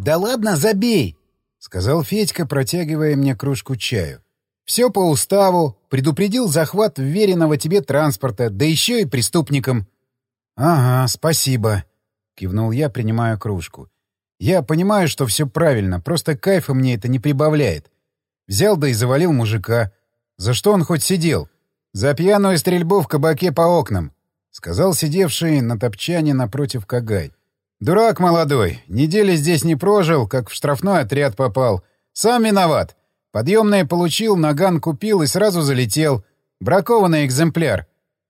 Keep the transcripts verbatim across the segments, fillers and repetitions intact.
Да ладно, забей, — сказал Федька, протягивая мне кружку чаю. Все по уставу, предупредил захват вверенного тебе транспорта, да еще и преступникам. — Ага, спасибо, — кивнул я, принимая кружку. Я понимаю, что все правильно, просто кайфа мне это не прибавляет. Взял да и завалил мужика. За что он хоть сидел? За пьяную стрельбу в кабаке по окнам, — сказал сидевший на топчане напротив Кагай. Дурак молодой, недели здесь не прожил, как в штрафной отряд попал. Сам виноват. Подъемное получил, наган купил и сразу залетел. Бракованный экземпляр.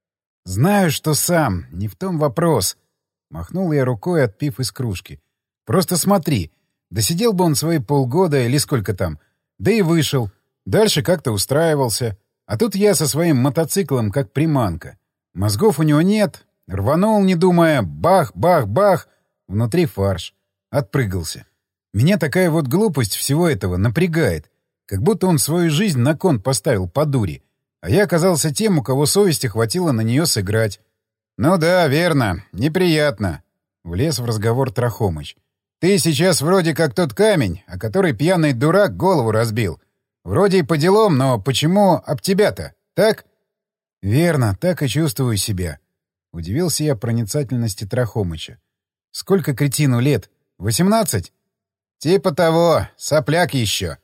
Знаю, что сам, не в том вопрос. Махнул я рукой, отпив из кружки. Просто смотри, досидел бы он свои полгода или сколько там, да и вышел. Дальше как-то устраивался. А тут я со своим мотоциклом как приманка. Мозгов у него нет. Рванул, не думая, бах-бах-бах. Внутри фарш. Отпрыгался. Меня такая вот глупость всего этого напрягает. Как будто он свою жизнь на кон поставил по дури. А я оказался тем, у кого совести хватило на нее сыграть. «Ну да, верно. Неприятно», — влез в разговор Трахомыч. «Ты сейчас вроде как тот камень, о который пьяный дурак голову разбил. Вроде и по делам, но почему об тебя-то? Так?» «Верно, так и чувствую себя», — удивился я проницательности Трахомыча. «Сколько кретину лет? Восемнадцать?» «Типа того. Сопляк еще».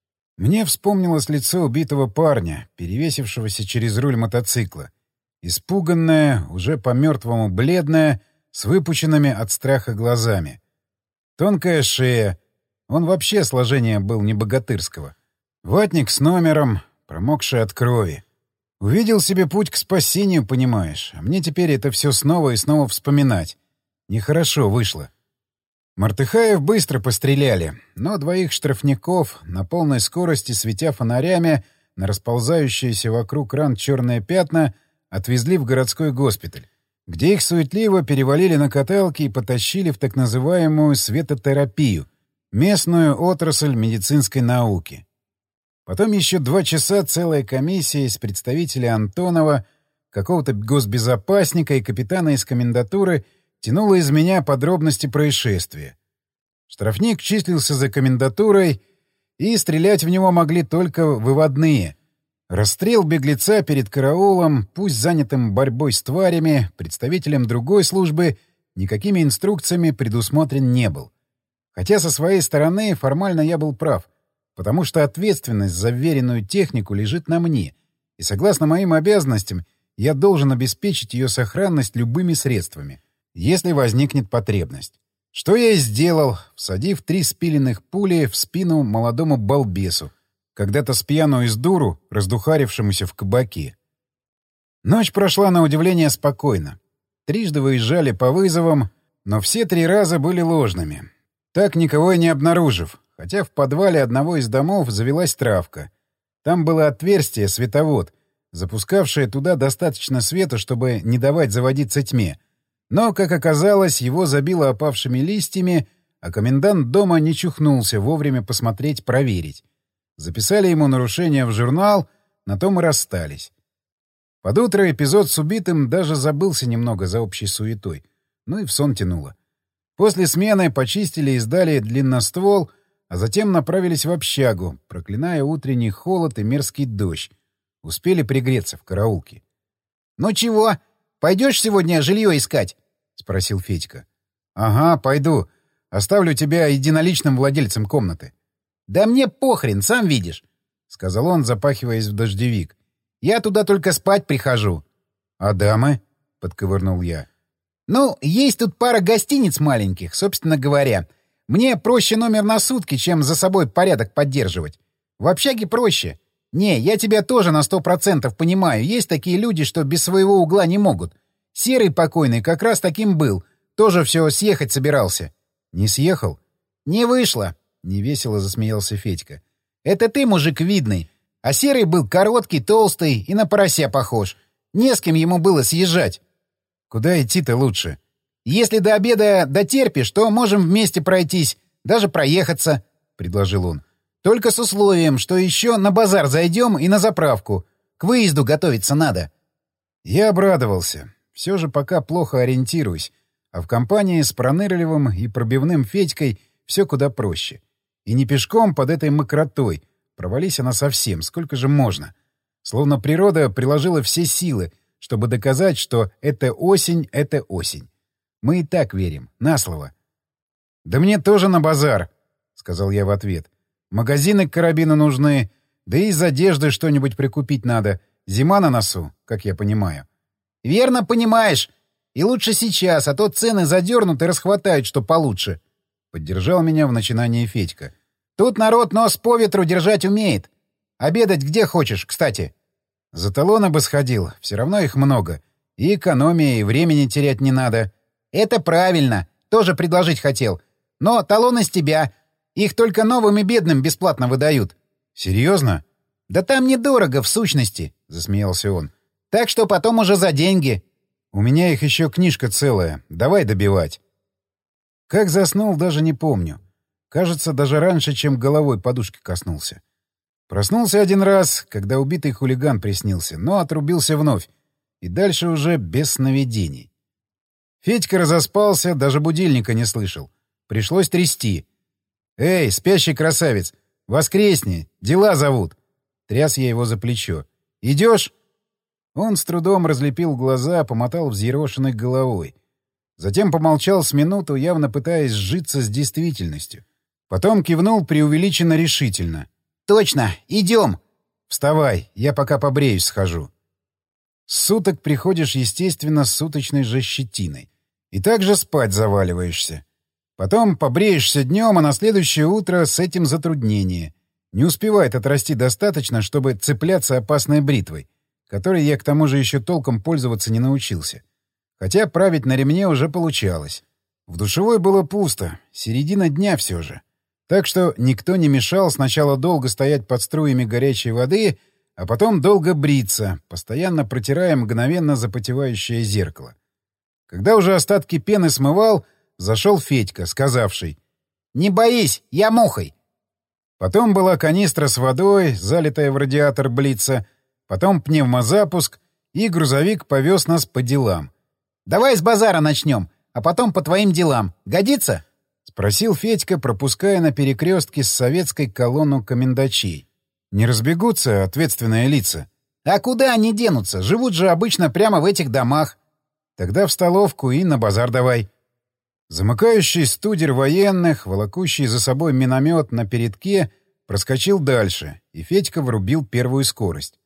Мне вспомнилось лицо убитого парня, перевесившегося через руль мотоцикла. Испуганное, уже по-мертвому бледное, с выпученными от страха глазами. Тонкая шея. Он вообще сложение был не богатырского. Ватник с номером, промокший от крови. Увидел себе путь к спасению, понимаешь. А мне теперь это все снова и снова вспоминать. Нехорошо вышло. Мартыхаев быстро постреляли, но двоих штрафников, на полной скорости светя фонарями на расползающиеся вокруг ран черные пятна, отвезли в городской госпиталь, где их суетливо перевалили на каталки и потащили в так называемую светотерапию, местную отрасль медицинской науки. Потом еще два часа целая комиссия из представителей Антонова, какого-то госбезопасника и капитана из комендатуры тянула из меня подробности происшествия. Штрафник числился за комендатурой, и стрелять в него могли только выводные. Расстрел беглеца перед караулом, пусть занятым борьбой с тварями, представителем другой службы, никакими инструкциями предусмотрен не был. Хотя со своей стороны формально я был прав, потому что ответственность за вверенную технику лежит на мне, и согласно моим обязанностям я должен обеспечить ее сохранность любыми средствами, если возникнет потребность. Что я и сделал, всадив три спиленных пули в спину молодому балбесу, когда-то с пьяну из дуру, раздухарившемуся в кабаке. Ночь прошла на удивление спокойно. Трижды выезжали по вызовам, но все три раза были ложными. Так никого и не обнаружив, хотя в подвале одного из домов завелась травка. Там было отверстие, световод, запускавшее туда достаточно света, чтобы не давать заводиться тьме. Но, как оказалось, его забило опавшими листьями, а комендант дома не чухнулся вовремя посмотреть, проверить. Записали ему нарушение в журнал, на том и расстались. Под утро эпизод с убитым даже забылся немного за общей суетой. Ну и в сон тянуло. После смены почистили и сдали длинноствол, а затем направились в общагу, проклиная утренний холод и мерзкий дождь. Успели пригреться в караулке. — Ну чего? Пойдешь сегодня жилье искать? — спросил Федька. — Ага, пойду. Оставлю тебя единоличным владельцем комнаты. — Да мне похрен, сам видишь, — сказал он, запахиваясь в дождевик. — Я туда только спать прихожу. — А дамы? — подковырнул я. — Ну, есть тут пара гостиниц маленьких, собственно говоря. Мне проще номер на сутки, чем за собой порядок поддерживать. В общаге проще. Не, я тебя тоже на сто процентов понимаю. Есть такие люди, что без своего угла не могут. Серый покойный как раз таким был. Тоже все съехать собирался. Не съехал? Не вышло. Невесело засмеялся Федька. Это ты, мужик, видный. А Серый был короткий, толстый и на порося похож. Не с кем ему было съезжать. Куда идти-то лучше? Если до обеда дотерпишь, то можем вместе пройтись, даже проехаться, — предложил он. Только с условием, что еще на базар зайдем и на заправку. К выезду готовиться надо. Я обрадовался. Все же пока плохо ориентируюсь. А в компании с пронырливым и пробивным Федькой все куда проще. И не пешком под этой мокротой. Провались она совсем. Сколько же можно? Словно природа приложила все силы, чтобы доказать, что это осень — это осень. Мы и так верим. На слово. «Да мне тоже на базар», — сказал я в ответ. «Магазины к карабину нужны, да и из одежды что-нибудь прикупить надо. Зима на носу, как я понимаю». «Верно понимаешь. И лучше сейчас, а то цены задернут и расхватают, что получше», — поддержал меня в начинании Федька. «Тут народ нос по ветру держать умеет. Обедать где хочешь, кстати». «За талоны бы сходил, все равно их много. И экономия, и времени терять не надо». «Это правильно. Тоже предложить хотел. Но талоны с тебя. Их только новым и бедным бесплатно выдают». «Серьезно?» «Да там недорого, в сущности», — засмеялся он. «Так что потом уже за деньги». «У меня их еще книжка целая. Давай добивать». Как заснул, даже не помню. Кажется, даже раньше, чем головой подушки коснулся. Проснулся один раз, когда убитый хулиган приснился, но отрубился вновь. И дальше уже без сновидений. Федька разоспался, даже будильника не слышал. Пришлось трясти. «Эй, спящий красавец, воскресни, дела зовут!» Тряс я его за плечо. «Идешь?» Он с трудом разлепил глаза, помотал взъерошенной головой. Затем помолчал с минуту, явно пытаясь сжиться с действительностью. Потом кивнул преувеличенно решительно. «Точно, идем!» «Вставай, я пока побреюсь схожу». С суток приходишь, естественно, с суточной же щетиной. И также спать заваливаешься. Потом побреешься днем, а на следующее утро с этим затруднение. Не успевает отрасти достаточно, чтобы цепляться опасной бритвой, которой я к тому же еще толком пользоваться не научился. Хотя править на ремне уже получалось. В душевой было пусто, середина дня все же. Так что никто не мешал сначала долго стоять под струями горячей воды, а потом долго бриться, постоянно протирая мгновенно запотевающее зеркало. Когда уже остатки пены смывал, зашел Федька, сказавший: «Не боись, я мухой». Потом была канистра с водой, залитая в радиатор блица, потом пневмозапуск, и грузовик повез нас по делам. «Давай с базара начнем, а потом по твоим делам. Годится?» — спросил Федька, пропуская на перекрестке с советской колонну комендачей. «Не разбегутся ответственные лица?» «А куда они денутся? Живут же обычно прямо в этих домах». «Тогда в столовку и на базар давай». Замыкающий студер военных, волокущий за собой миномет на передке, проскочил дальше, и Федька врубил первую скорость.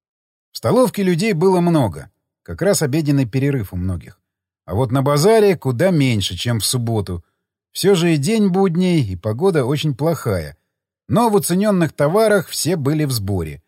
В столовке людей было много, как раз обеденный перерыв у многих. А вот на базаре куда меньше, чем в субботу. Все же и день будний, и погода очень плохая. Но в уцененных товарах все были в сборе.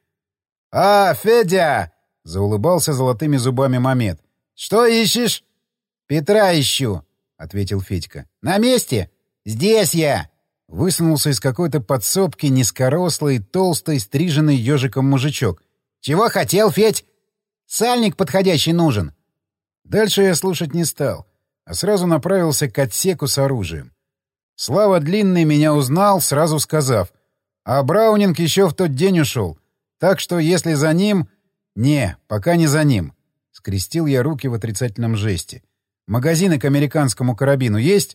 «А, Федя!» — заулыбался золотыми зубами Мамед. «Что ищешь?» «Петра ищу», — ответил Федька. «На месте? Здесь я!» Высунулся из какой-то подсобки низкорослый, толстый, стриженный ежиком мужичок. «Чего хотел, Федь?» «Сальник подходящий нужен». Дальше я слушать не стал, а сразу направился к отсеку с оружием. Слава Длинный меня узнал, сразу сказав: «А Браунинг еще в тот день ушел, так что если за ним...» «Не, пока не за ним». Скрестил я руки в отрицательном жесте. «Магазины к американскому карабину есть?»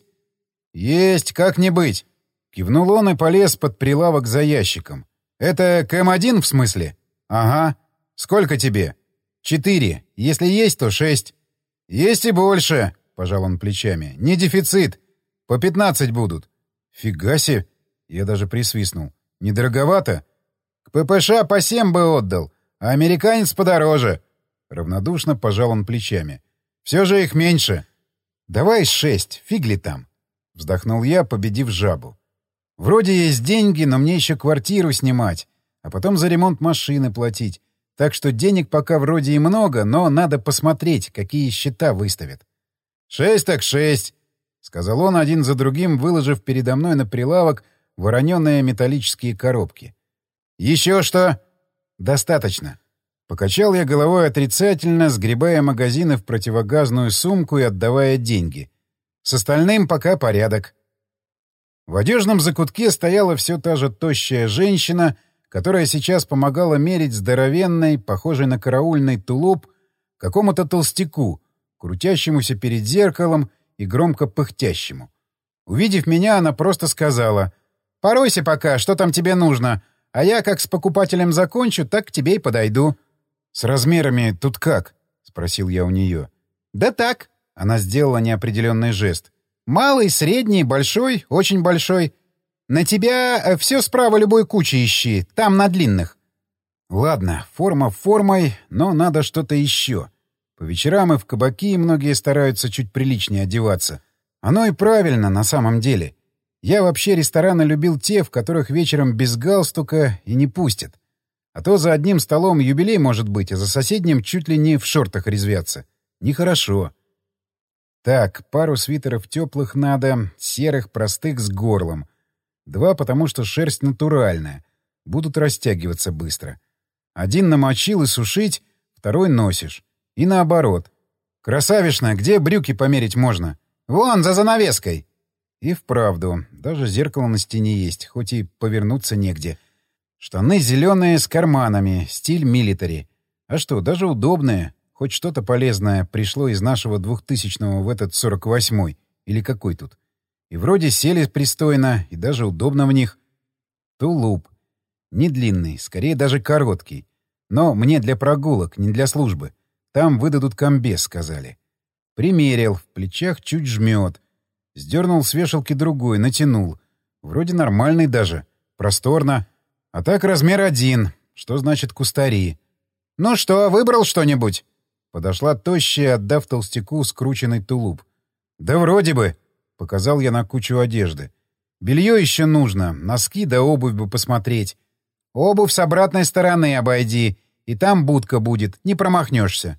«Есть, как не быть!» Кивнул он и полез под прилавок за ящиком. «Это КМ один в смысле?» «Ага. Сколько тебе?» «Четыре. Если есть, то шесть». «Есть и больше», — пожал он плечами. «Не дефицит. По пятнадцать будут». «Фига себе!» Я даже присвистнул. «Недороговато?» «К ППШ по семь бы отдал, а американец подороже». Равнодушно пожал он плечами. «Все же их меньше». «Давай шесть, фиг ли там?» Вздохнул я, победив жабу. «Вроде есть деньги, но мне еще квартиру снимать, а потом за ремонт машины платить. Так что денег пока вроде и много, но надо посмотреть, какие счета выставят». «Шесть так шесть», — сказал он один за другим, выложив передо мной на прилавок вороненые металлические коробки. «Еще что?» «Достаточно». Покачал я головой отрицательно, сгребая магазины в противогазную сумку и отдавая деньги. С остальным пока порядок. В одежном закутке стояла все та же тощая женщина, которая сейчас помогала мерить здоровенный, похожий на караульный тулуп, какому-то толстяку, крутящемуся перед зеркалом и громко пыхтящему. Увидев меня, она просто сказала: «Поройся пока, что там тебе нужно, а я как с покупателем закончу, так к тебе и подойду». «С размерами тут как?» — спросил я у нее. «Да так», — она сделала неопределенный жест. «Малый, средний, большой, очень большой. На тебя все справа любой кучи ищи, там на длинных». Ладно, форма формой, но надо что-то еще. По вечерам и в кабаки многие стараются чуть приличнее одеваться. Оно и правильно на самом деле. Я вообще рестораны любил те, в которых вечером без галстука и не пустят. А то за одним столом юбилей может быть, а за соседним чуть ли не в шортах резвятся. Нехорошо. Так, пару свитеров теплых надо, серых, простых, с горлом. Два, потому что шерсть натуральная. Будут растягиваться быстро. Один намочил и сушить, второй носишь. И наоборот. «Красавишна, где брюки померить можно?» «Вон, за занавеской!» И вправду, даже зеркало на стене есть, хоть и повернуться негде. Штаны зеленые с карманами, стиль милитари. А что, даже удобные. Хоть что-то полезное пришло из нашего двухтысячного в этот сорок восьмой. Или какой тут. И вроде сели пристойно, и даже удобно в них. Тулуп. Не длинный, скорее даже короткий. Но мне для прогулок, не для службы. Там выдадут комбез, сказали. Примерил, в плечах чуть жмет. Сдернул с вешалки другой, натянул. Вроде нормальный даже. Просторно. А так размер один. Что значит кустари? «Ну что, выбрал что-нибудь?» Подошла тощая, отдав толстяку скрученный тулуп. «Да вроде бы», — показал я на кучу одежды. «Белье еще нужно, носки да обувь бы посмотреть. Обувь с обратной стороны обойди, и там будка будет, не промахнешься».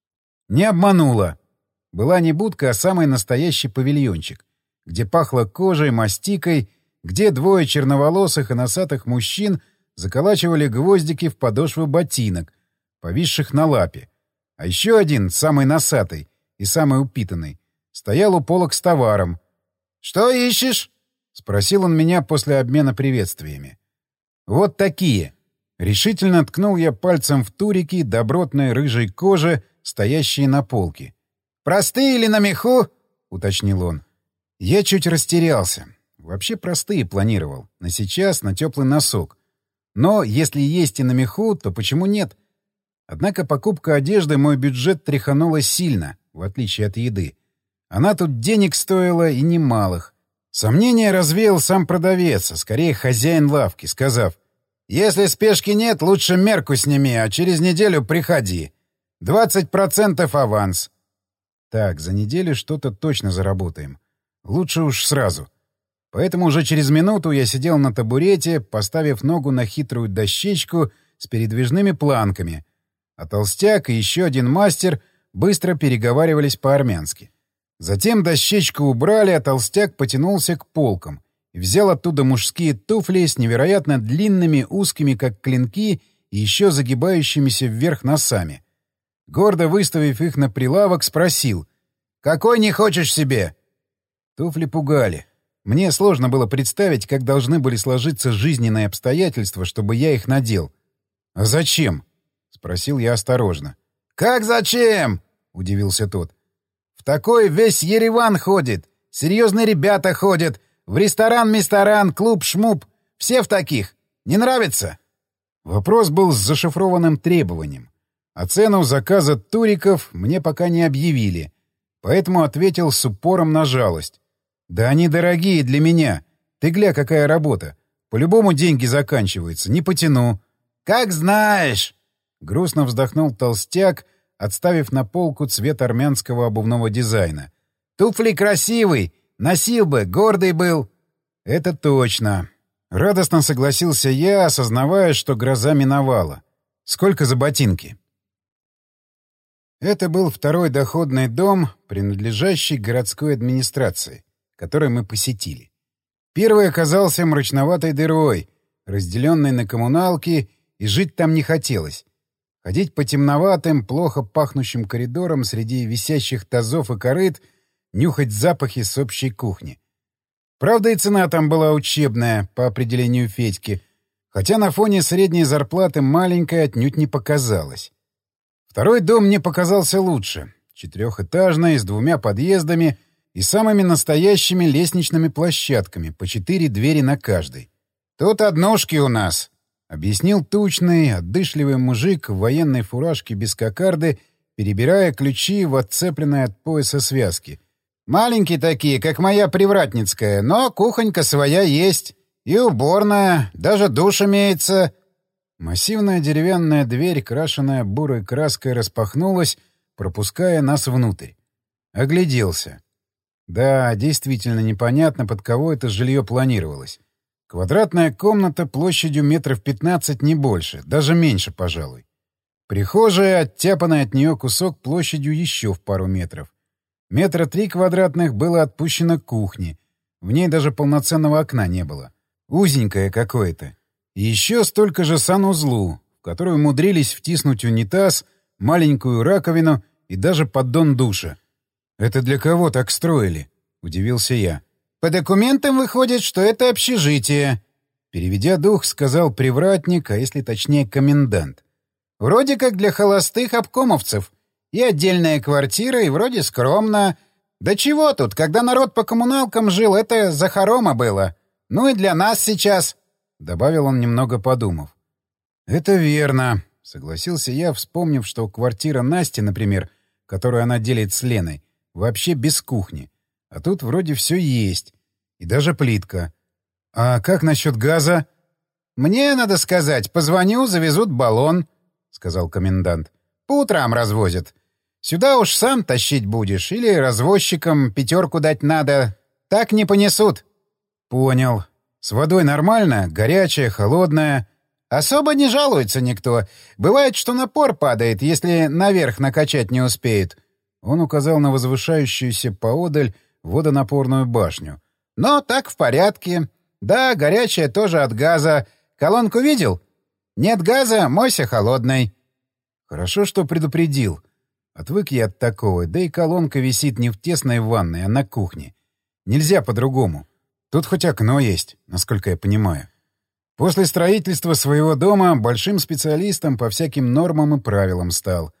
Не обманула. Была не будка, а самый настоящий павильончик, где пахло кожей, мастикой, где двое черноволосых и носатых мужчин заколачивали гвоздики в подошвы ботинок, повисших на лапе. А еще один, самый носатый и самый упитанный, стоял у полок с товаром. «Что ищешь?» — спросил он меня после обмена приветствиями. «Вот такие». Решительно ткнул я пальцем в турики добротной рыжей кожи, стоящие на полке. «Простые или на меху?» — уточнил он. Я чуть растерялся. Вообще простые планировал. На сейчас, на теплый носок. Но если есть и на меху, то почему нет? Однако покупка одежды мой бюджет тряханула сильно, в отличие от еды. Она тут денег стоила и немалых. Сомнения развеял сам продавец, а скорее хозяин лавки, сказав: «Если спешки нет, лучше мерку сними, а через неделю приходи. Двадцать процентов аванс». Так, за неделю что-то точно заработаем. Лучше уж сразу. Поэтому уже через минуту я сидел на табурете, поставив ногу на хитрую дощечку с передвижными планками, а толстяк и еще один мастер быстро переговаривались по-армянски. Затем дощечку убрали, а толстяк потянулся к полкам и взял оттуда мужские туфли с невероятно длинными, узкими, как клинки, и еще загибающимися вверх носами. Гордо выставив их на прилавок, спросил: «Какой не хочешь себе?» Туфли пугали. Мне сложно было представить, как должны были сложиться жизненные обстоятельства, чтобы я их надел. «А зачем?» — спросил я осторожно. «Как зачем?» — удивился тот. «В такой весь Ереван ходит. Серьезные ребята ходят. В ресторан-мисторан, клуб-шмуб. Все в таких. Не нравится?» Вопрос был с зашифрованным требованием. А цену заказа туриков мне пока не объявили. Поэтому ответил с упором на жалость. «Да они дорогие для меня. Ты гля, какая работа. По-любому деньги заканчиваются. Не потяну». «Как знаешь!» — грустно вздохнул толстяк, отставив на полку цвет армянского обувного дизайна. «Туфли красивый! Носил бы, гордый был!» «Это точно!» Радостно согласился я, осознавая, что гроза миновала. «Сколько за ботинки?» Это был второй доходный дом, принадлежащий городской администрации, который мы посетили. Первый оказался мрачноватой дырой, разделенной на коммуналки, и жить там не хотелось. Ходить по темноватым, плохо пахнущим коридорам среди висящих тазов и корыт, нюхать запахи с общей кухни. Правда, и цена там была учебная, по определению Федьки, хотя на фоне средней зарплаты маленькая отнюдь не показалась. Второй дом мне показался лучше. Четырехэтажный, с двумя подъездами и самыми настоящими лестничными площадками, по четыре двери на каждой. «Тут однушки у нас», — объяснил тучный, отдышливый мужик в военной фуражке без кокарды, перебирая ключи в отцепленной от пояса связке. «Маленькие такие, как моя привратницкая, но кухонька своя есть. И уборная, даже душ имеется». Массивная деревянная дверь, крашенная бурой краской, распахнулась, пропуская нас внутрь. Огляделся. Да, действительно непонятно, под кого это жилье планировалось. Квадратная комната площадью метров пятнадцать, не больше, даже меньше, пожалуй. Прихожая, оттяпанный от нее кусок площадью еще в пару метров. Метра три квадратных было отпущено кухне. В ней даже полноценного окна не было. Узенькое какое-то. И еще столько же санузлу, в которую умудрились втиснуть унитаз, маленькую раковину и даже поддон душа. «Это для кого так строили?» — удивился я. «По документам выходит, что это общежитие», — переведя дух, сказал привратник, а если точнее комендант. «Вроде как для холостых обкомовцев. И отдельная квартира, и вроде скромно. Да чего тут, когда народ по коммуналкам жил, это захорома было. Ну и для нас сейчас», — добавил он, немного подумав. «Это верно», — согласился я, вспомнив, что квартира Насти, например, которую она делит с Леной, вообще без кухни. А тут вроде все есть. И даже плитка. А как насчет газа? «Мне, надо сказать, позвоню, завезут баллон», — сказал комендант. «По утрам развозят. Сюда уж сам тащить будешь, или развозчикам пятерку дать надо. Так не понесут». «Понял. С водой нормально? Горячая, холодная?» «Особо не жалуется никто. Бывает, что напор падает, если наверх накачать не успеет». Он указал на возвышающуюся поодаль водонапорную башню. «Но так в порядке. Да, горячая тоже от газа. Колонку видел? Нет газа, мойся холодной». Хорошо, что предупредил. Отвык я от такого, да и колонка висит не в тесной ванной, а на кухне. Нельзя по-другому. Тут хоть окно есть, насколько я понимаю. После строительства своего дома большим специалистом по всяким нормам и правилам стал.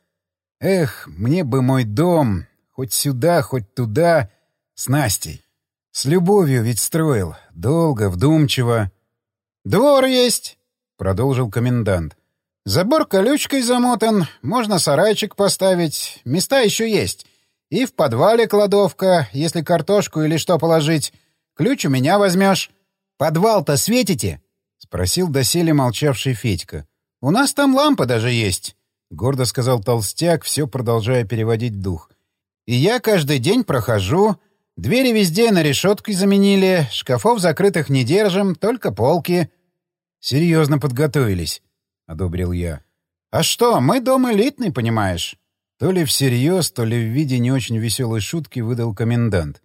Эх, мне бы мой дом, хоть сюда, хоть туда, с Настей. С любовью ведь строил, долго, вдумчиво. «Двор есть», — продолжил комендант. «Забор колючкой замотан, можно сарайчик поставить, места еще есть. И в подвале кладовка, если картошку или что положить. Ключ у меня возьмешь». «Подвал-то светите?» — спросил доселе молчавший Федька. «У нас там лампа даже есть», — гордо сказал толстяк, все продолжая переводить дух. «И я каждый день прохожу. Двери везде на решетки заменили, шкафов закрытых не держим, только полки». «Серьезно подготовились», — одобрил я. «А что, мы дом элитный, понимаешь?» То ли всерьез, то ли в виде не очень веселой шутки выдал комендант.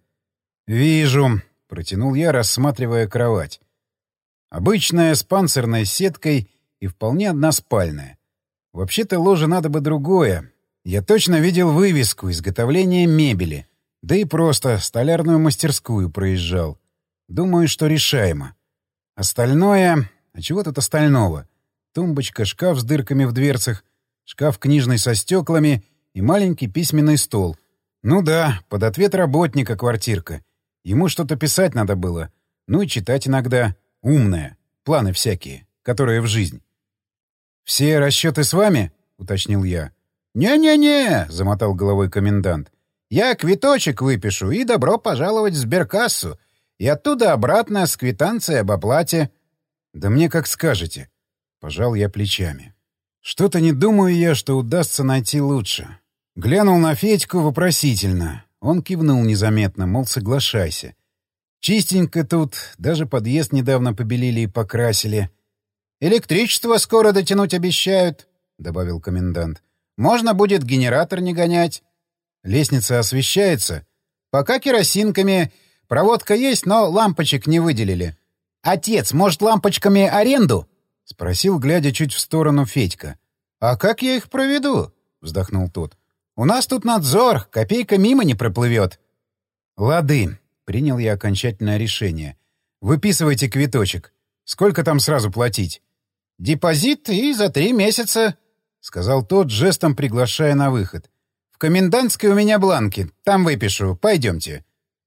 «Вижу», — протянул я, рассматривая кровать. Обычная, с панцирной сеткой и вполне односпальная. Вообще-то ложе надо бы другое. Я точно видел вывеску «Изготовление мебели». Да и просто столярную мастерскую проезжал. Думаю, что решаемо. Остальное... А чего тут остального? Тумбочка, шкаф с дырками в дверцах, шкаф книжный со стеклами и маленький письменный стол. Ну да, под ответ работника квартирка. Ему что-то писать надо было. Ну и читать иногда. Умное. Планы всякие, которые в жизнь. «Все расчеты с вами?» — уточнил я. «Не-не-не», — замотал головой комендант. «Я квиточек выпишу и добро пожаловать в сберкассу. И оттуда обратно с квитанцией об оплате». «Да мне как скажете». Пожал я плечами. Что-то не думаю я, что удастся найти лучше. Глянул на Федьку вопросительно. Он кивнул незаметно, мол, соглашайся. Чистенько тут, даже подъезд недавно побелили и покрасили. «Электричество скоро дотянуть обещают», — добавил комендант. «Можно будет генератор не гонять». «Лестница освещается?» «Пока керосинками. Проводка есть, но лампочек не выделили». «Отец, может, лампочками аренду?» — спросил, глядя чуть в сторону Федька. «А как я их проведу?» — вздохнул тот. «У нас тут надзор, копейка мимо не проплывет». «Лады», — принял я окончательное решение. «Выписывайте квиточек. Сколько там сразу платить?» «Депозит и за три месяца», — сказал тот, жестом приглашая на выход. «В комендантской у меня бланки. Там выпишу. Пойдемте».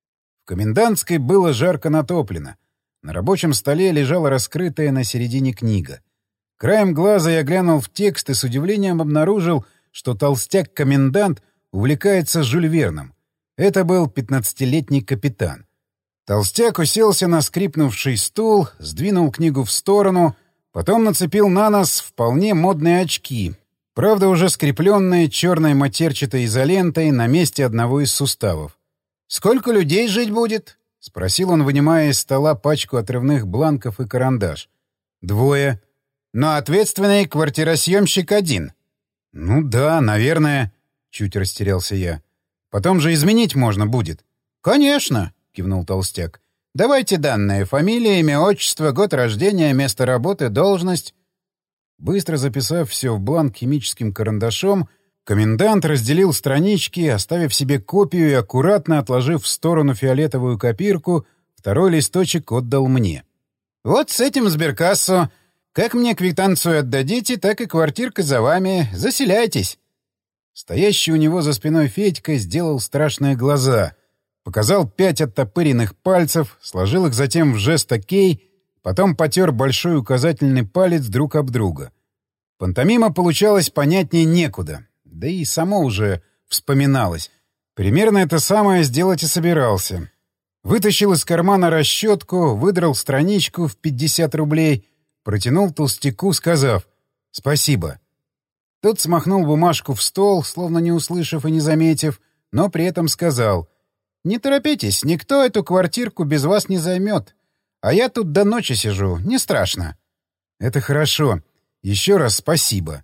комендантской было жарко натоплено. На рабочем столе лежала раскрытая на середине книга. Краем глаза я глянул в текст и с удивлением обнаружил, что толстяк-комендант увлекается Жюль Верном. Это был пятнадцатилетний капитан. Толстяк уселся на скрипнувший стул, сдвинул книгу в сторону, потом нацепил на нос вполне модные очки, правда уже скрепленные черной матерчатой изолентой на месте одного из суставов. «Сколько людей жить будет?» — спросил он, вынимая из стола пачку отрывных бланков и карандаш. «Двое. Но ответственный квартиросъемщик один». «Ну да, наверное», — чуть растерялся я. «Потом же изменить можно будет». «Конечно», — кивнул толстяк. «Давайте данные: фамилия, имя, отчество, год рождения, место работы, должность». Быстро записав все в бланк химическим карандашом, комендант разделил странички, оставив себе копию и аккуратно отложив в сторону фиолетовую копирку, второй листочек отдал мне. «Вот с этим сберкассу. Как мне квитанцию отдадите, так и квартирка за вами. Заселяйтесь». Стоящий у него за спиной Федька сделал страшные глаза, показал пять оттопыренных пальцев, сложил их затем в жест «Окей», потом потер большой указательный палец друг об друга. Пантомима получалась понятнее некуда, да и само уже вспоминалось. Примерно это самое сделать и собирался. Вытащил из кармана расчетку, выдрал страничку в пятьдесят рублей, протянул толстяку, сказав «Спасибо». Тот смахнул бумажку в стол, словно не услышав и не заметив, но при этом сказал «Не торопитесь, никто эту квартирку без вас не займет. А я тут до ночи сижу, не страшно». «Это хорошо. Еще раз спасибо».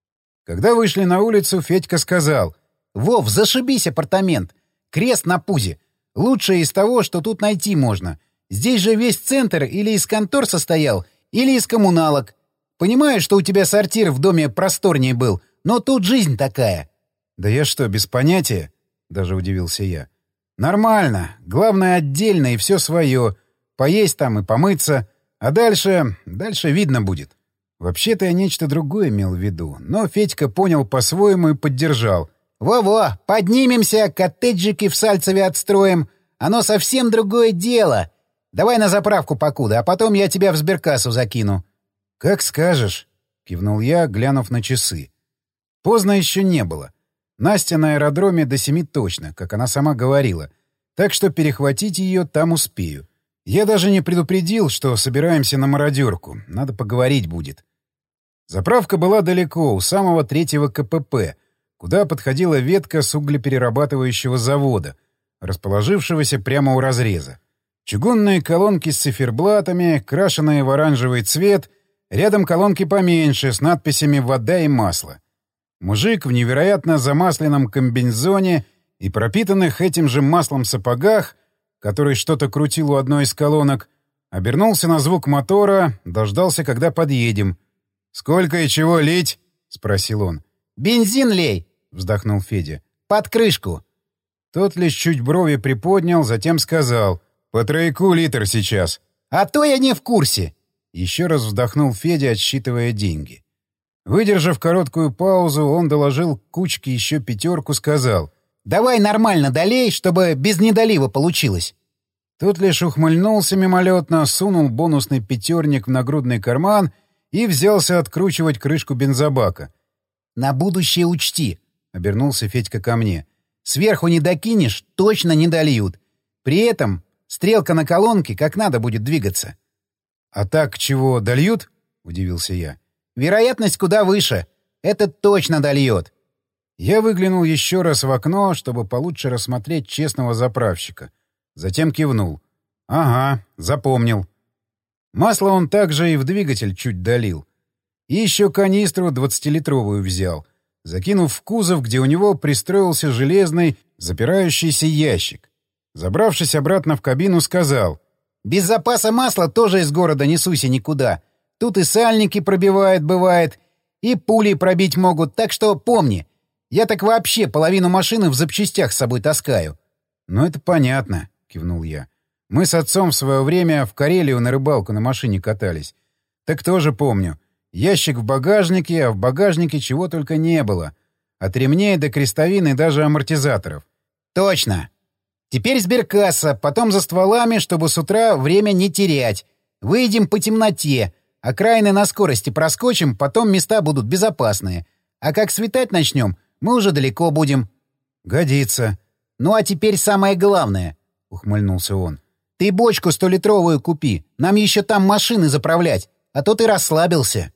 Когда вышли на улицу, Федька сказал «Вов, зашибись апартамент. Крест на пузе. Лучшее из того, что тут найти можно. Здесь же весь центр или из контор состоял, или из коммуналок. Понимаю, что у тебя сортир в доме просторнее был, но тут жизнь такая». «Да я что, без понятия?» — даже удивился я. «Нормально. Главное, отдельно и все свое. Поесть там и помыться. А дальше... дальше видно будет». Вообще-то я нечто другое имел в виду, но Федька понял по-своему и поддержал. «Во-во, поднимемся, коттеджики в Сальцеве отстроим. Оно совсем другое дело. Давай на заправку покуда, а потом я тебя в сберкассу закину». «Как скажешь», — кивнул я, глянув на часы. Поздно еще не было. Настя на аэродроме до семи точно, как она сама говорила, так что перехватить ее там успею. Я даже не предупредил, что собираемся на мародерку, надо поговорить будет. Заправка была далеко, у самого третьего КПП, куда подходила ветка с углеперерабатывающего завода, расположившегося прямо у разреза. Чугунные колонки с циферблатами, крашеные в оранжевый цвет, рядом колонки поменьше с надписями «Вода» и «Масло». Мужик в невероятно замасленном комбинезоне и пропитанных этим же маслом сапогах, который что-то крутил у одной из колонок, обернулся на звук мотора, дождался, когда подъедем. «Сколько и чего лить?» — спросил он. «Бензин лей!» — вздохнул Федя. «Под крышку!» Тот лишь чуть брови приподнял, затем сказал. «По тройку литр сейчас». «А то я не в курсе!» Еще раз вздохнул Федя, отсчитывая деньги. Выдержав короткую паузу, он доложил кучке еще пятерку, сказал. «Давай нормально долей, чтобы без недолива получилось». Тот лишь ухмыльнулся мимолетно, сунул бонусный пятерник в нагрудный карман и взялся откручивать крышку бензобака. «На будущее учти», — обернулся Федька ко мне. «Сверху не докинешь, точно не дольют. При этом стрелка на колонке как надо будет двигаться». «А так чего, дольют?» — удивился я. «Вероятность куда выше. Это точно дольет». Я выглянул еще раз в окно, чтобы получше рассмотреть честного заправщика. Затем кивнул. «Ага, запомнил». Масло он также и в двигатель чуть долил. И еще канистру двадцатилитровую взял, закинув в кузов, где у него пристроился железный запирающийся ящик. Забравшись обратно в кабину, сказал. «Без запаса масла тоже из города не суйся никуда. Тут и сальники пробивают, бывает, и пули пробить могут, так что помни. Я так вообще половину машины в запчастях с собой таскаю». «Ну это понятно», — кивнул я. «Мы с отцом в свое время в Карелию на рыбалку на машине катались. Так тоже помню. Ящик в багажнике, а в багажнике чего только не было. От ремней до крестовин и даже амортизаторов». «Точно!» Теперь сберкасса, потом за стволами, чтобы с утра время не терять. Выйдем по темноте, окраины на скорости проскочим, потом места будут безопасные. А как светать начнем, мы уже далеко будем. — Годится. — Ну а теперь самое главное, — ухмыльнулся он. — Ты бочку столитровую купи, нам еще там машины заправлять, а то ты расслабился.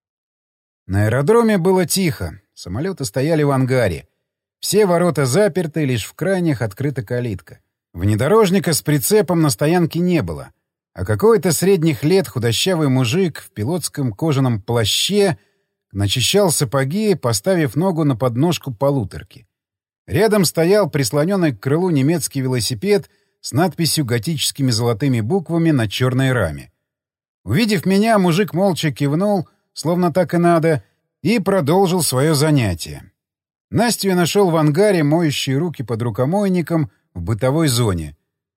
На аэродроме было тихо, самолеты стояли в ангаре. Все ворота заперты, лишь в крайних открыта калитка. Внедорожника с прицепом на стоянке не было, а какой-то средних лет худощавый мужик в пилотском кожаном плаще начищал сапоги, поставив ногу на подножку полуторки. Рядом стоял прислоненный к крылу немецкий велосипед с надписью готическими золотыми буквами на черной раме. Увидев меня, мужик молча кивнул, словно так и надо, и продолжил свое занятие. Настю я нашел в ангаре, моющей руки под рукомойником в бытовой зоне.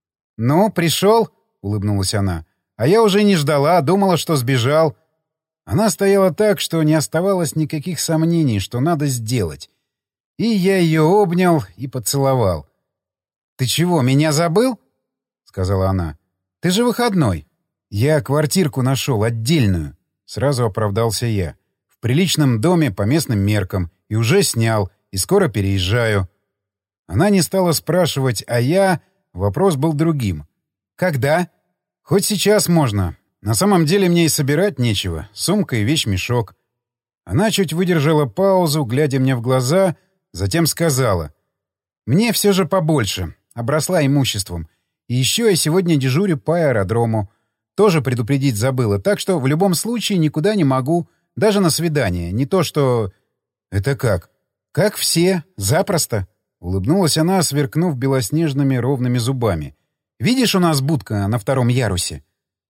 «Ну, пришел?» — улыбнулась она. «А я уже не ждала, думала, что сбежал». Она стояла так, что не оставалось никаких сомнений, что надо сделать. И я ее обнял и поцеловал. «Ты чего, меня забыл?» — сказала она. «Ты же выходной». «Я квартирку нашел, отдельную», — сразу оправдался я. «В приличном доме по местным меркам. И уже снял, и скоро переезжаю». Она не стала спрашивать, а я... Вопрос был другим. «Когда?» «Хоть сейчас можно. На самом деле мне и собирать нечего. Сумка и вещмешок». Она чуть выдержала паузу, глядя мне в глаза, затем сказала. «Мне все же побольше. Обросла имуществом. И еще я сегодня дежурю по аэродрому. Тоже предупредить забыла, так что в любом случае никуда не могу, даже на свидание. Не то что...» «Это как?» «Как все. Запросто». Улыбнулась она, сверкнув белоснежными ровными зубами. «Видишь, у нас будка на втором ярусе?»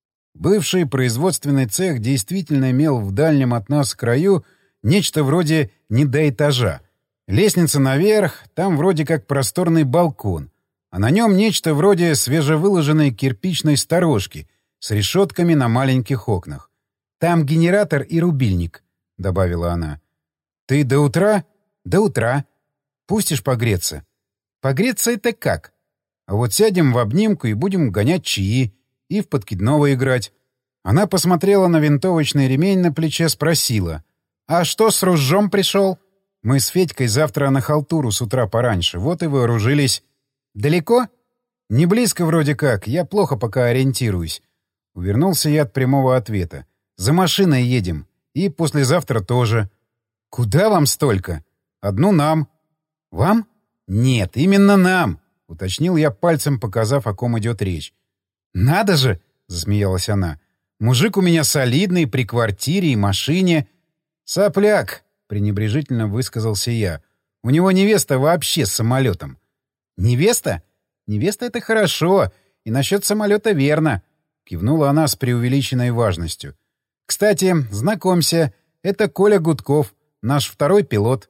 Бывший производственный цех действительно имел в дальнем от нас краю нечто вроде не до этажа. Лестница наверх, там вроде как просторный балкон, а на нем нечто вроде свежевыложенной кирпичной сторожки с решетками на маленьких окнах. «Там генератор и рубильник», — добавила она. «Ты до утра?» «До утра. Пустишь погреться?» «Погреться — это как?» «А вот сядем в обнимку и будем гонять чаи и в подкидного играть». Она посмотрела на винтовочный ремень на плече, спросила. «А что с ружьем пришел?» «Мы с Федькой завтра на халтуру с утра пораньше, вот и вооружились». «Далеко?» «Не близко вроде как, я плохо пока ориентируюсь». Увернулся я от прямого ответа. «За машиной едем. И послезавтра тоже». «Куда вам столько?» «Одну нам». «Вам?» «Нет, именно нам», — уточнил я пальцем, показав, о ком идет речь. «Надо же!» — засмеялась она. «Мужик у меня солидный, при квартире и машине». «Сопляк!» — пренебрежительно высказался я. «У него невеста вообще с самолетом». «Невеста? Невеста — это хорошо, и насчет самолета верно», — кивнула она с преувеличенной важностью. «Кстати, знакомься, это Коля Гудков, наш второй пилот».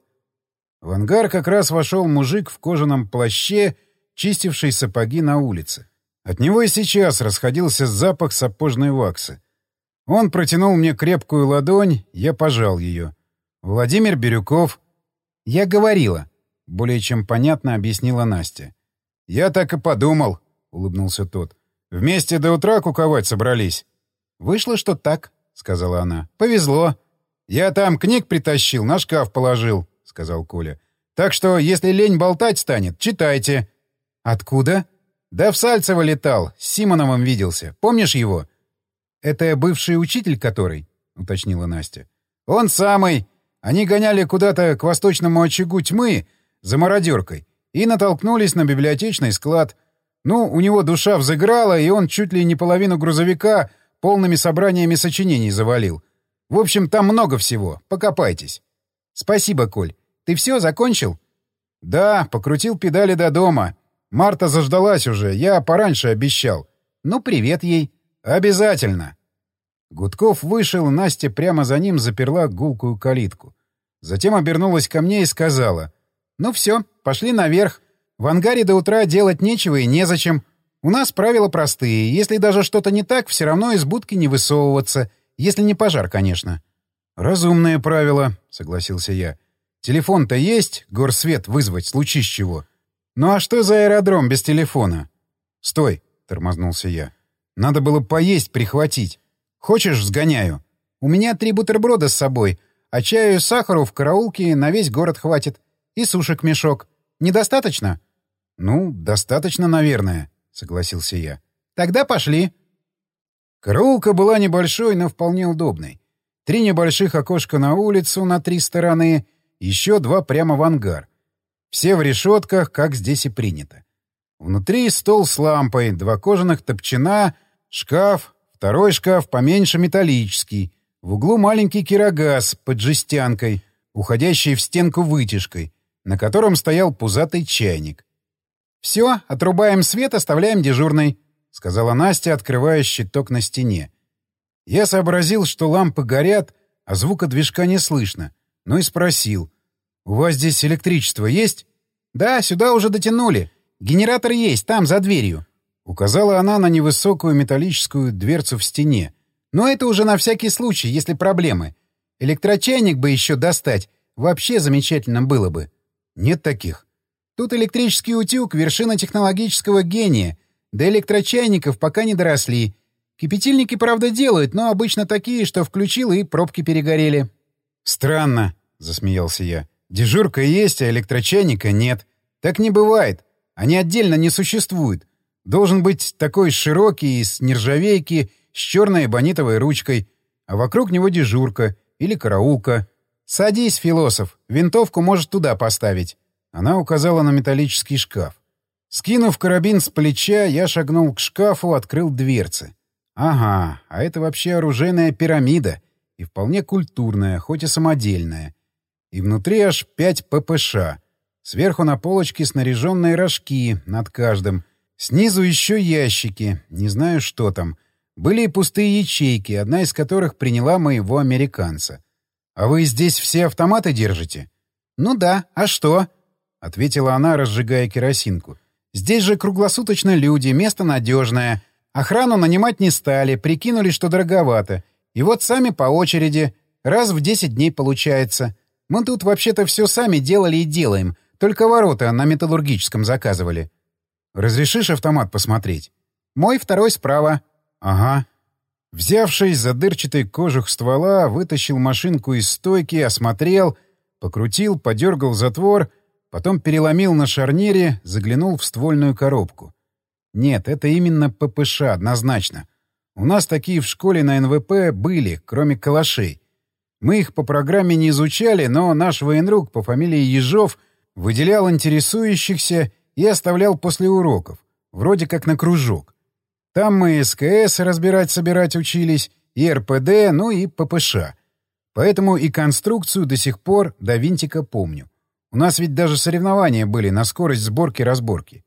В ангар как раз вошел мужик в кожаном плаще, чистивший сапоги на улице. От него и сейчас расходился запах сапожной ваксы. Он протянул мне крепкую ладонь, я пожал ее. «Владимир Бирюков». «Я говорила», — более чем понятно объяснила Настя. «Я так и подумал», — улыбнулся тот. «Вместе до утра куковать собрались». «Вышло, что так», — сказала она. «Повезло». «Я там книг притащил, на шкаф положил», — сказал Коля. «Так что, если лень болтать станет, читайте». «Откуда?» «Да в Сальцево летал, с Симоновым виделся. Помнишь его?» «Это бывший учитель который?» — уточнила Настя. «Он самый. Они гоняли куда-то к восточному очагу тьмы за мародеркой и натолкнулись на библиотечный склад. Ну, у него душа взыграла, и он чуть ли не половину грузовика полными собраниями сочинений завалил. В общем, там много всего. Покопайтесь». «Спасибо, Коль. Ты все закончил?» «Да, покрутил педали до дома. Марта заждалась уже, я пораньше обещал». «Ну, привет ей». «Обязательно». Гудков вышел, Настя прямо за ним заперла гулкую калитку. Затем обернулась ко мне и сказала. «Ну все, пошли наверх. В ангаре до утра делать нечего и незачем. У нас правила простые. Если даже что-то не так, все равно из будки не высовываться. Если не пожар, конечно». «Разумные правила», — согласился я. «Телефон-то есть? Горсвет вызвать, случись чего». «Ну а что за аэродром без телефона?» «Стой!» — тормознулся я. «Надо было поесть прихватить. Хочешь, сгоняю? У меня три бутерброда с собой, а чаю и сахару в караулке на весь город хватит. И сушек мешок. Недостаточно?» «Ну, достаточно, наверное», — согласился я. «Тогда пошли». Караулка была небольшой, но вполне удобной. Три небольших окошка на улицу на три стороны, еще два прямо в ангар. Все в решетках, как здесь и принято. Внутри стол с лампой, два кожаных топчана, шкаф, второй шкаф поменьше металлический, в углу маленький кирогаз под жестянкой, уходящий в стенку вытяжкой, на котором стоял пузатый чайник. «Все, отрубаем свет, оставляем дежурной», — сказала Настя, открывая щиток на стене. Я сообразил, что лампы горят, а звука движка не слышно, ну и спросил. «У вас здесь электричество есть?» «Да, сюда уже дотянули. Генератор есть, там, за дверью». Указала она на невысокую металлическую дверцу в стене. «Но это уже на всякий случай, если проблемы. Электрочайник бы еще достать. Вообще замечательно было бы». «Нет таких». «Тут электрический утюг — вершина технологического гения. До электрочайников пока не доросли. Кипятильники, правда, делают, но обычно такие, что включил и пробки перегорели». «Странно», — засмеялся я. «Дежурка есть, а электрочайника нет. Так не бывает. Они отдельно не существуют. Должен быть такой широкий, из нержавейки, с черной эбонитовой ручкой, а вокруг него дежурка или караулка. Садись, философ, винтовку можешь туда поставить». Она указала на металлический шкаф. Скинув карабин с плеча, я шагнул к шкафу, открыл дверцы. Ага, а это вообще оружейная пирамида. И вполне культурная, хоть и самодельная. И внутри аж пять ППШ. Сверху на полочке снаряженные рожки над каждым. Снизу еще ящики, не знаю, что там. Были и пустые ячейки, одна из которых приняла моего американца. «А вы здесь все автоматы держите?» «Ну да, а что?» — ответила она, разжигая керосинку. «Здесь же круглосуточно люди, место надежное. Охрану нанимать не стали, прикинули, что дороговато. И вот сами по очереди. Раз в десять дней получается. Мы тут вообще-то все сами делали и делаем. Только ворота на металлургическом заказывали». «Разрешишь автомат посмотреть?» «Мой второй справа». «Ага». Взявшись за дырчатый кожух ствола, вытащил машинку из стойки, осмотрел, покрутил, подергал затвор, потом переломил на шарнире, заглянул в ствольную коробку. Нет, это именно ППШ, однозначно. У нас такие в школе на эн вэ пэ были, кроме калашей. Мы их по программе не изучали, но наш военрук по фамилии Ежов выделял интересующихся и оставлял после уроков, вроде как на кружок. Там мы эс ка эс разбирать-собирать учились, и эр пэ дэ, ну и ППШ. Поэтому и конструкцию до сих пор до винтика помню. У нас ведь даже соревнования были на скорость сборки-разборки.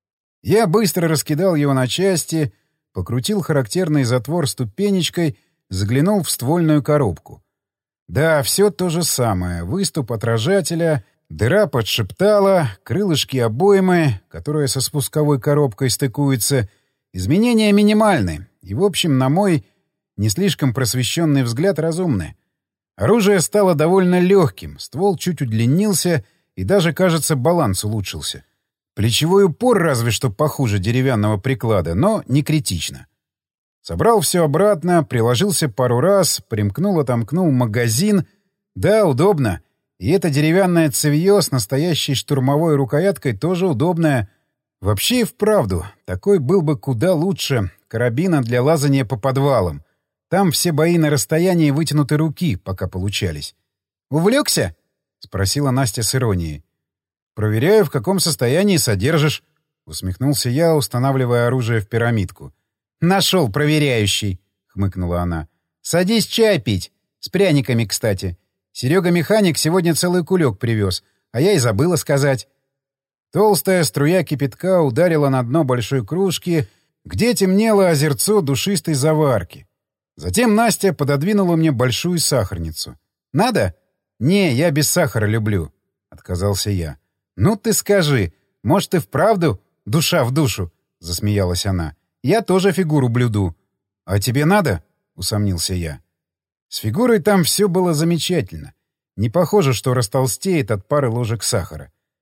Я быстро раскидал его на части, покрутил характерный затвор ступенечкой, заглянул в ствольную коробку. Да, все то же самое. Выступ отражателя, дыра под шептала, крылышки обоймы, которые со спусковой коробкой стыкуются. Изменения минимальны и, в общем, на мой не слишком просвещенный взгляд, разумны. Оружие стало довольно легким, ствол чуть удлинился и даже, кажется, баланс улучшился. Плечевой упор разве что похуже деревянного приклада, но не критично. Собрал все обратно, приложился пару раз, примкнул-отомкнул магазин. Да, удобно. И это деревянное цевье с настоящей штурмовой рукояткой тоже удобное. Вообще и вправду, такой был бы куда лучше карабина для лазания по подвалам. Там все бои на расстоянии вытянутой руки пока получались. «Увлекся?» — спросила Настя с иронией. «Проверяю, в каком состоянии содержишь», — усмехнулся я, устанавливая оружие в пирамидку. «Нашел проверяющий», — хмыкнула она. «Садись чай пить. С пряниками, кстати. Серега-механик сегодня целый кулек привез, а я и забыла сказать». Толстая струя кипятка ударила на дно большой кружки, где темнело озерцо душистой заварки. Затем Настя пододвинула мне большую сахарницу. «Надо?» «Не, я без сахара люблю», — отказался я. «Ну ты скажи, может, и вправду душа в душу?» — засмеялась она. «Я тоже фигуру блюду». «А тебе надо?» — усомнился я. С фигурой там все было замечательно. Не похоже, что растолстеет от пары ложек сахара.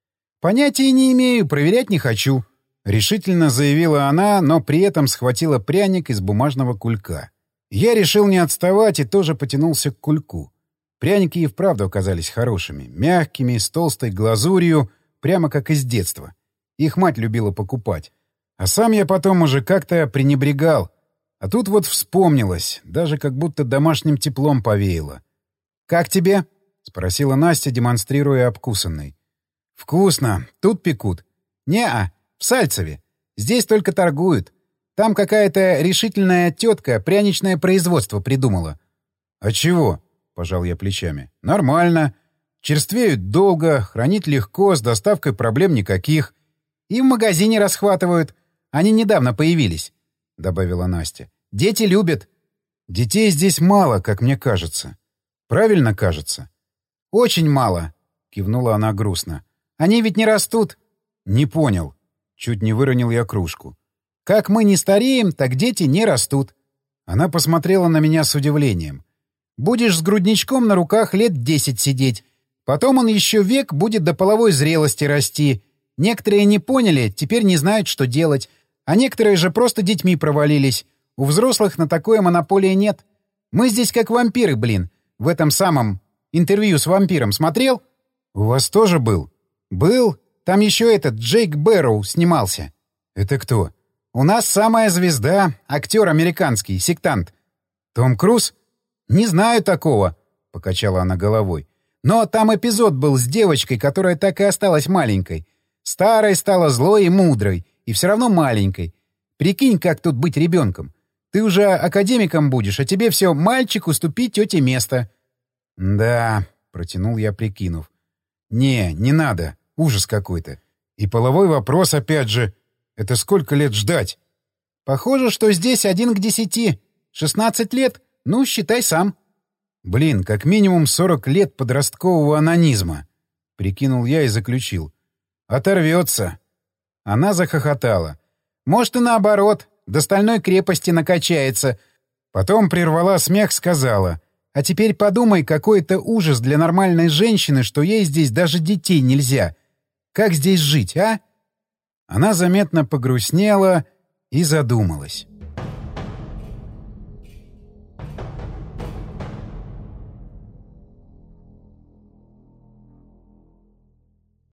«Понятия не имею, проверять не хочу», — решительно заявила она, но при этом схватила пряник из бумажного кулька. Я решил не отставать и тоже потянулся к кульку. Пряники и вправду оказались хорошими, мягкими, с толстой глазурью, прямо как из детства. Их мать любила покупать. А сам я потом уже как-то пренебрегал. А тут вот вспомнилось, даже как будто домашним теплом повеяло. «Как тебе?» — спросила Настя, демонстрируя обкусанный. «Вкусно. Тут пекут». «Не-а, в Сальцеве. Здесь только торгуют. Там какая-то решительная тетка пряничное производство придумала». «А чего?» — пожал я плечами. «Нормально. Черствеют долго, хранить легко, с доставкой проблем никаких. И в магазине расхватывают. Они недавно появились», — добавила Настя. «Дети любят». «Детей здесь мало, как мне кажется». «Правильно кажется?» «Очень мало», — кивнула она грустно. «Они ведь не растут». «Не понял». Чуть не выронил я кружку. «Как мы не стареем, так дети не растут». Она посмотрела на меня с удивлением. «Будешь с грудничком на руках лет десять сидеть. Потом он еще век будет до половой зрелости расти. Некоторые не поняли, теперь не знают, что делать. А некоторые же просто детьми провалились. У взрослых на такое монополии нет. Мы здесь как вампиры, блин. В этом самом интервью с вампиром смотрел?» «У вас тоже был?» «Был. Там еще этот Джейк Бэрроу снимался». «Это кто?» «У нас самая звезда, актер американский, сектант». «Том Круз?» «Не знаю такого», — покачала она головой. «Но там эпизод был с девочкой, которая так и осталась маленькой. Старой стала злой и мудрой, и все равно маленькой. Прикинь, как тут быть ребенком. Ты уже академиком будешь, а тебе все мальчик уступи тете место». «Да», — протянул я, прикинув. «Не, не надо. Ужас какой-то. И половой вопрос опять же. Это сколько лет ждать?» «Похоже, что здесь один к десяти. Шестнадцать лет? Ну, считай сам». «Блин, как минимум сорок лет подросткового анонизма», — прикинул я и заключил. «Оторвется». Она захохотала. «Может, и наоборот. До стальной крепости накачается». Потом прервала смех, сказала. «А теперь подумай, какой это ужас для нормальной женщины, что ей здесь даже детей нельзя. Как здесь жить, а?» Она заметно погрустнела и задумалась.